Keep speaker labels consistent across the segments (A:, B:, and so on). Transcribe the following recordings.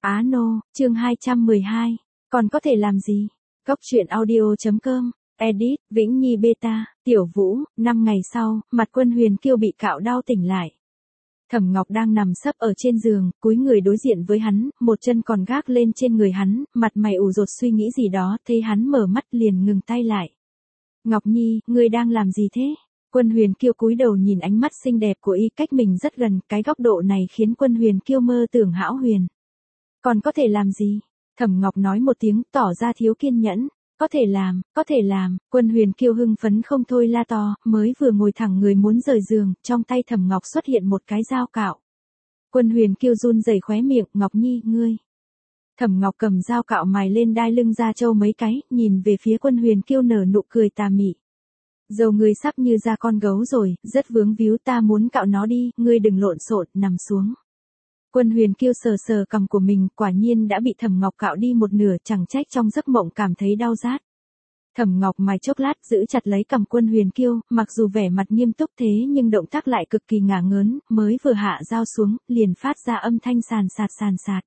A: Á nô, chương 212. Còn có thể làm gì? Góc truyện audio.com. Edit, Vĩnh Nhi Beta, Tiểu Vũ. 5 ngày sau, mặt Quân Huyền Kiêu bị cạo đau tỉnh lại. Thẩm Ngọc đang nằm sấp ở trên giường, cúi người đối diện với hắn, một chân còn gác lên trên người hắn, mặt mày ủ rột suy nghĩ gì đó, thấy hắn mở mắt liền ngừng tay lại. Ngọc Nhi, ngươi đang làm gì thế? Quân Huyền Kiêu cúi đầu nhìn ánh mắt xinh đẹp của y cách mình rất gần, cái góc độ này khiến Quân Huyền Kiêu mơ tưởng hão huyền. Còn có thể làm gì? Thẩm Ngọc nói một tiếng, tỏ ra thiếu kiên nhẫn. Có thể làm, Quân Huyền Kiêu hưng phấn không thôi la to, mới vừa ngồi thẳng người muốn rời giường, trong tay Thẩm Ngọc xuất hiện một cái dao cạo. Quân Huyền Kiêu run rẩy khóe miệng, Ngọc Nhi, ngươi. Thẩm Ngọc cầm dao cạo mài lên đai lưng da trâu mấy cái, nhìn về phía Quân Huyền Kiêu nở nụ cười tà mị. Dầu ngươi sắp như da con gấu rồi, rất vướng víu, ta muốn cạo nó đi, ngươi đừng lộn xộn, nằm xuống. Quân Huyền Kiêu sờ sờ cằm của mình, quả nhiên đã bị Thẩm Ngọc cạo đi một nửa, chẳng trách trong giấc mộng cảm thấy đau rát. Thẩm Ngọc mài chốc lát giữ chặt lấy cằm Quân Huyền Kiêu, mặc dù vẻ mặt nghiêm túc thế nhưng động tác lại cực kỳ ngả ngớn, mới vừa hạ dao xuống, liền phát ra âm thanh sàn sạt.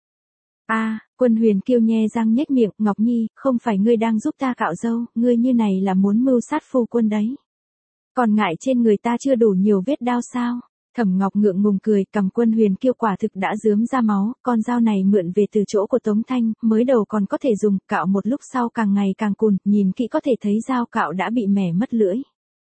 A: Quân Huyền Kiêu nhe răng nhếch miệng, Ngọc Nhi, không phải ngươi đang giúp ta cạo râu, ngươi như này là muốn mưu sát phu quân đấy. Còn ngại trên người ta chưa đủ nhiều vết đao sao? Thẩm Ngọc ngượng ngùng cười, cầm Quân Huyền Kiêu quả thực đã rướm ra máu, con dao này mượn về từ chỗ của Tống Thanh, mới đầu còn có thể dùng, cạo một lúc sau càng ngày càng cùn, nhìn kỹ có thể thấy dao cạo đã bị mẻ mất lưỡi.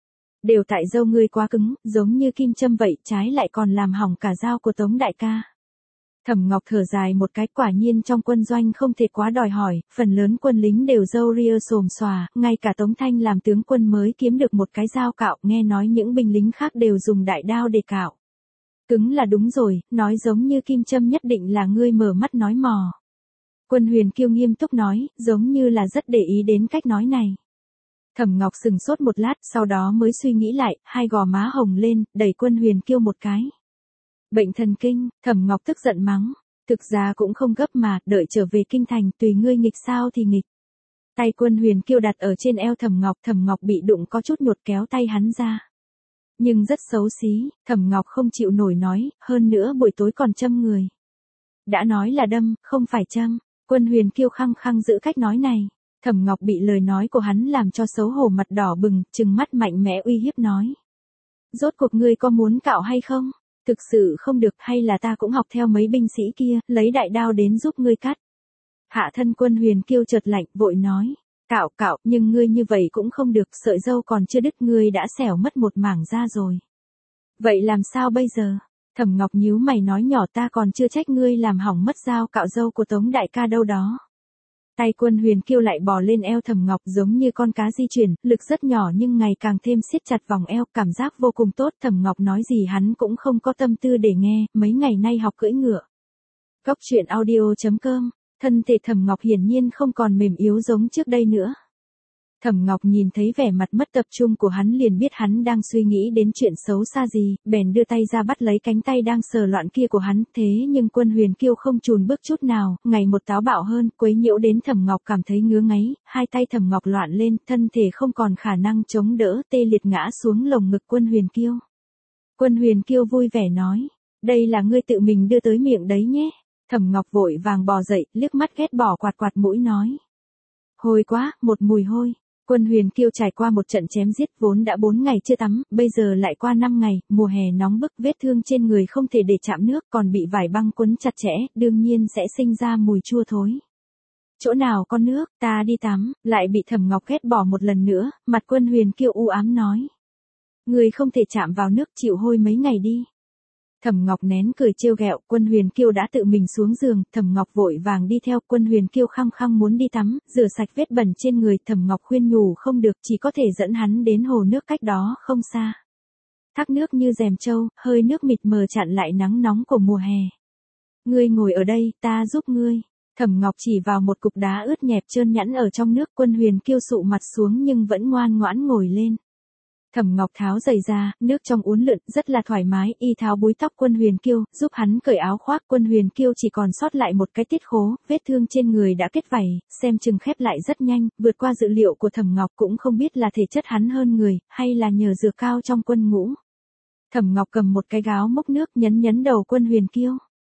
A: Đều tại râu ngươi quá cứng, giống như kim châm vậy, trái lại còn làm hỏng cả dao của Tống đại ca. Thẩm Ngọc thở dài một cái, quả nhiên trong quân doanh không thể quá đòi hỏi, phần lớn quân lính đều râu ria xồm xòa, ngay cả Tống Thanh làm tướng quân mới kiếm được một cái dao cạo, nghe nói những binh lính khác đều dùng đại đao để cạo. Cứng là đúng rồi, nói giống như kim châm nhất định là ngươi mở mắt nói mò. Quân Huyền Kiêu nghiêm túc nói, giống như là rất để ý đến cách nói này. Thẩm Ngọc sừng sốt một lát, sau đó mới suy nghĩ lại, hai gò má hồng lên, đẩy Quân Huyền Kiêu một cái. Bệnh thần kinh, Thẩm Ngọc tức giận mắng, thực ra cũng không gấp mà, đợi trở về kinh thành, tùy ngươi nghịch sao thì nghịch. Tay Quân Huyền Kiêu đặt ở trên eo Thẩm Ngọc bị đụng có chút nhột kéo tay hắn ra. Nhưng rất xấu xí, Thẩm Ngọc không chịu nổi nói, hơn nữa buổi tối còn châm người. Đã nói là đâm, không phải châm. Quân Huyền Kiêu khăng khăng giữ cách nói này. Thẩm Ngọc bị lời nói của hắn làm cho xấu hổ mặt đỏ bừng, trừng mắt mạnh mẽ uy hiếp nói. Rốt cuộc ngươi có muốn cạo hay không? Thực sự không được, hay là ta cũng học theo mấy binh sĩ kia, lấy đại đao đến giúp ngươi cắt. Hạ thân Quân Huyền Kiêu chợt lạnh, vội nói. Cạo, nhưng ngươi như vậy cũng không được, sợi dâu còn chưa đứt ngươi đã xẻo mất một mảng da rồi. Vậy làm sao bây giờ? Thẩm Ngọc nhíu mày nói nhỏ, ta còn chưa trách ngươi làm hỏng mất dao cạo dâu của Tống đại ca đâu đó. Tay Quân Huyền Kiêu lại bò lên eo Thẩm Ngọc giống như con cá di chuyển, lực rất nhỏ nhưng ngày càng thêm siết chặt vòng eo, cảm giác vô cùng tốt. Thẩm Ngọc nói gì hắn cũng không có tâm tư để nghe, mấy ngày nay học cưỡi ngựa. Góc truyện audio.com. Thân thể Thẩm Ngọc hiển nhiên không còn mềm yếu giống trước đây nữa. Thẩm Ngọc nhìn thấy vẻ mặt mất tập trung của hắn liền biết hắn đang suy nghĩ đến chuyện xấu xa gì, bèn đưa tay ra bắt lấy cánh tay đang sờ loạn kia của hắn, thế nhưng Quân Huyền Kiêu không chùn bước chút nào, ngày một táo bạo hơn, quấy nhiễu đến Thẩm Ngọc cảm thấy ngứa ngáy, hai tay Thẩm Ngọc loạn lên, thân thể không còn khả năng chống đỡ, tê liệt ngã xuống lồng ngực Quân Huyền Kiêu. Quân Huyền Kiêu vui vẻ nói, đây là ngươi tự mình đưa tới miệng đấy nhé. Thẩm Ngọc vội vàng bò dậy, liếc mắt ghét bỏ quạt mũi nói. Hôi quá, một mùi hôi. Quân Huyền Kiêu trải qua một trận chém giết, vốn đã 4 ngày chưa tắm, bây giờ lại qua 5 ngày, mùa hè nóng bức, vết thương trên người không thể để chạm nước, còn bị vải băng quấn chặt chẽ, đương nhiên sẽ sinh ra mùi chua thối. Chỗ nào có nước, ta đi tắm, lại bị Thẩm Ngọc ghét bỏ một lần nữa, mặt Quân Huyền Kiêu u ám nói. Người không thể chạm vào nước, chịu hôi mấy ngày đi. Thẩm Ngọc nén cười trêu ghẹo, Quân Huyền Kiêu đã tự mình xuống giường, Thẩm Ngọc vội vàng đi theo, Quân Huyền Kiêu khăng khăng muốn đi tắm, rửa sạch vết bẩn trên người, Thẩm Ngọc khuyên nhủ không được, chỉ có thể dẫn hắn đến hồ nước cách đó không xa. Thác nước như rèm trâu, hơi nước mịt mờ chặn lại nắng nóng của mùa hè. Ngươi ngồi ở đây, ta giúp ngươi. Thẩm Ngọc chỉ vào một cục đá ướt nhẹp trơn nhẵn ở trong nước, Quân Huyền Kiêu sụ mặt xuống nhưng vẫn ngoan ngoãn ngồi lên. Thẩm Ngọc tháo giày ra, nước trong uốn lượn, rất là thoải mái, y tháo búi tóc Quân Huyền Kiêu, giúp hắn cởi áo khoác. Quân Huyền Kiêu chỉ còn sót lại một cái tiết khố, vết thương trên người đã kết vảy, xem chừng khép lại rất nhanh, vượt qua dự liệu của Thẩm Ngọc, cũng không biết là thể chất hắn hơn người, hay là nhờ dược cao trong quân ngũ. Thẩm Ngọc cầm một cái gáo múc nước, nhấn đầu Quân Huyền Kiêu.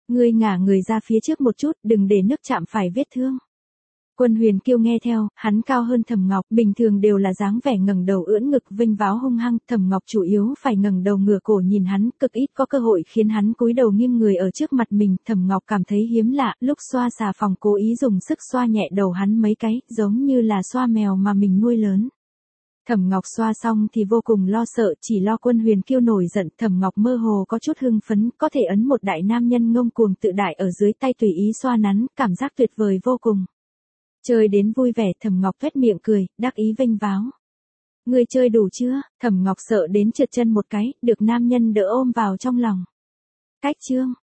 A: Ngươi ngả người ra phía trước một chút, đừng để nước chạm phải vết thương. Quân Huyền Kiêu nghe theo, hắn cao hơn Thẩm Ngọc, bình thường đều là dáng vẻ ngẩng đầu ưỡn ngực vênh váo hung hăng, Thẩm Ngọc chủ yếu phải ngẩng đầu ngửa cổ nhìn hắn, cực ít có cơ hội khiến hắn cúi đầu nghiêng người ở trước mặt mình, Thẩm Ngọc cảm thấy hiếm lạ, lúc xoa xà phòng cố ý dùng sức xoa nhẹ đầu hắn mấy cái, giống như là xoa mèo mà mình nuôi lớn. Thẩm Ngọc xoa xong thì vô cùng lo sợ, chỉ lo Quân Huyền Kiêu nổi giận, Thẩm Ngọc mơ hồ có chút hưng phấn, có thể ấn một đại nam nhân ngông cuồng tự đại ở dưới tay tùy ý xoa nắn, cảm giác tuyệt vời vô cùng. Chơi đến vui vẻ, Thẩm Ngọc phét miệng cười, đắc ý vênh váo. Ngươi chơi đủ chưa? Thẩm Ngọc sợ đến trượt chân một cái, được nam nhân đỡ ôm vào trong lòng. Cách chương